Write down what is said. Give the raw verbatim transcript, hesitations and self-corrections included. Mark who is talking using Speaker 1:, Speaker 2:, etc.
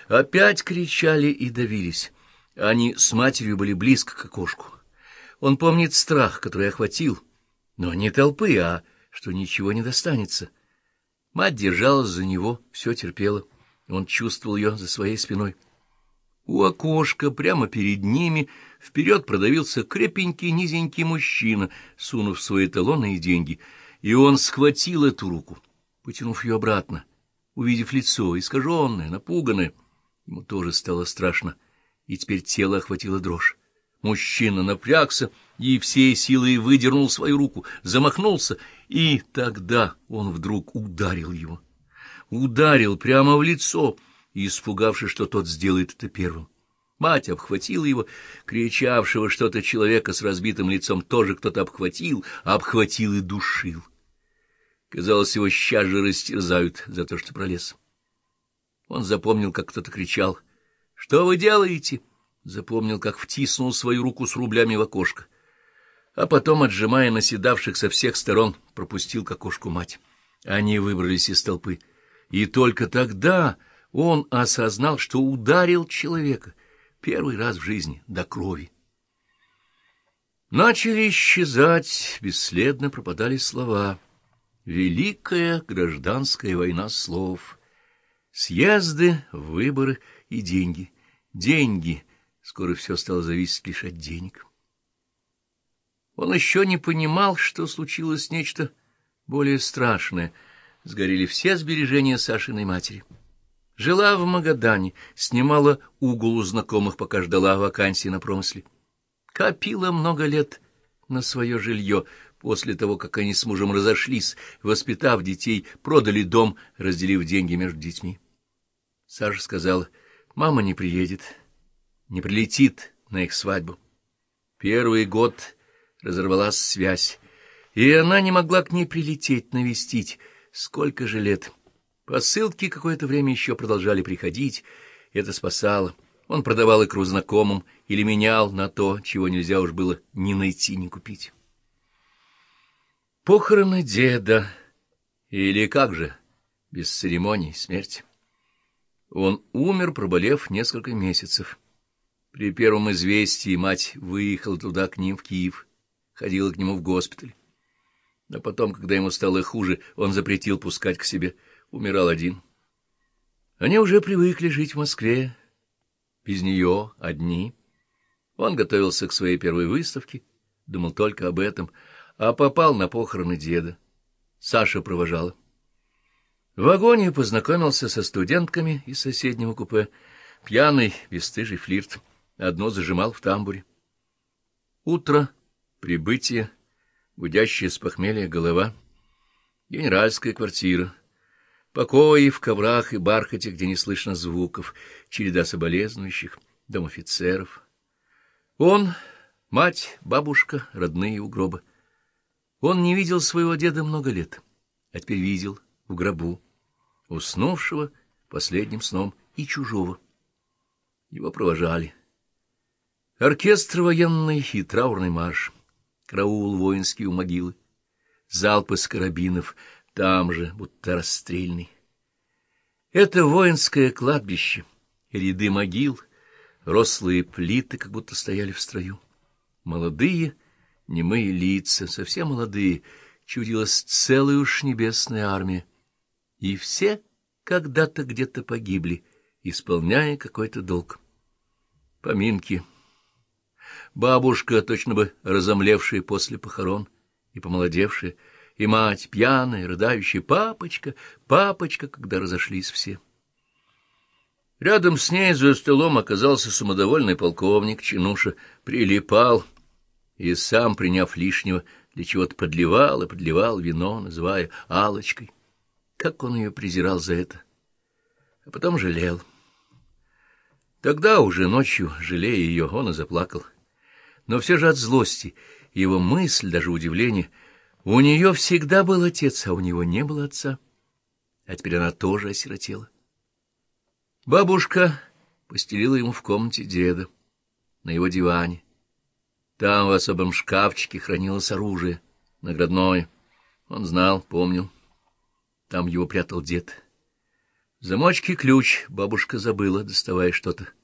Speaker 1: Опять кричали и давились. Они с матерью были близко к окошку. Он помнит страх, который охватил, но не толпы, а что ничего не достанется. Мать держалась за него, все терпела. Он чувствовал ее за своей спиной. У окошка, прямо перед ними, вперед продавился крепенький низенький мужчина, сунув свои талоны и деньги, и он схватил эту руку, потянув ее обратно, увидев лицо, искаженное, напуганное. Ему тоже стало страшно, и теперь тело охватило дрожь. Мужчина напрягся и всей силой выдернул свою руку, замахнулся, и тогда он вдруг ударил его. Ударил прямо в лицо, испугавшись, что тот сделает это первым. Мать обхватила его, кричавшего что-то человека с разбитым лицом тоже кто-то обхватил, обхватил и душил. Казалось, его сейчас же растерзают за то, что пролез. Он запомнил, как кто-то кричал: «Что вы делаете?» Запомнил, как втиснул свою руку с рублями в окошко, а потом, отжимая наседавших со всех сторон, пропустил к окошку мать. Они выбрались из толпы, и только тогда он осознал, что ударил человека первый раз в жизни до крови. Начали исчезать, бесследно пропадали слова. Великая гражданская война слов. Съезды, выборы и деньги. Деньги. Скоро все стало зависеть лишь от денег. Он еще не понимал, что случилось нечто более страшное. Сгорели все сбережения Сашиной матери. Жила в Магадане, снимала угол у знакомых, пока ждала вакансии на промысле. Копила много лет на свое жилье. После того, как они с мужем разошлись, воспитав детей, продали дом, разделив деньги между детьми. Саша сказала: «Мама не приедет, не прилетит на их свадьбу». Первый год разорвалась связь, и она не могла к ней прилететь, навестить. Сколько же лет! Посылки какое-то время еще продолжали приходить, это спасало. Он продавал икру знакомым или менял на то, чего нельзя уж было ни найти, ни купить. Похороны деда, или как же, без церемоний, смерть. Он умер, проболев несколько месяцев. При первом известии мать выехала туда к ним, в Киев, ходила к нему в госпиталь. А потом, когда ему стало хуже, он запретил пускать к себе, умирал один. Они уже привыкли жить в Москве, без нее, одни. Он готовился к своей первой выставке, думал только об этом, а попал на похороны деда. Саша провожала. В вагоне познакомился со студентками из соседнего купе. Пьяный, бесстыжий флирт. Одно зажимал в тамбуре. Утро, прибытие, гудящая с похмелья голова, генеральская квартира, покои в коврах и бархате, где не слышно звуков, череда соболезнующих, дом офицеров. Он, мать, бабушка, родные у гроба. Он не видел своего деда много лет, а теперь видел в гробу, уснувшего последним сном и чужого. Его провожали. Оркестр военный и траурный марш, караул воинский у могилы, залпы с карабинов, там же, будто расстрельный. Это воинское кладбище, ряды могил, рослые плиты, как будто стояли в строю. Молодые, немые лица, совсем молодые, чудилась целая уж небесная армия. И все когда-то где-то погибли, исполняя какой-то долг. Поминки. Бабушка, точно бы разомлевшая после похорон и помолодевшая, и мать, пьяная, рыдающая, папочка, папочка, когда разошлись все. Рядом с ней за столом оказался самодовольный полковник, чинуша, прилипал, и сам, приняв лишнего, для чего-то подливал и подливал вино, называя Аллочкой. Как он ее презирал за это! А потом жалел. Тогда уже ночью, жалея ее, он и заплакал. Но все же от злости, его мысль, даже удивление, у нее всегда был отец, а у него не было отца. А теперь она тоже осиротела. Бабушка постелила ему в комнате деда, на его диване. Там в особом шкафчике хранилось оружие, наградное. Он знал, помнил. Там его прятал дед. Замочки ключ бабушка забыла, доставая что-то.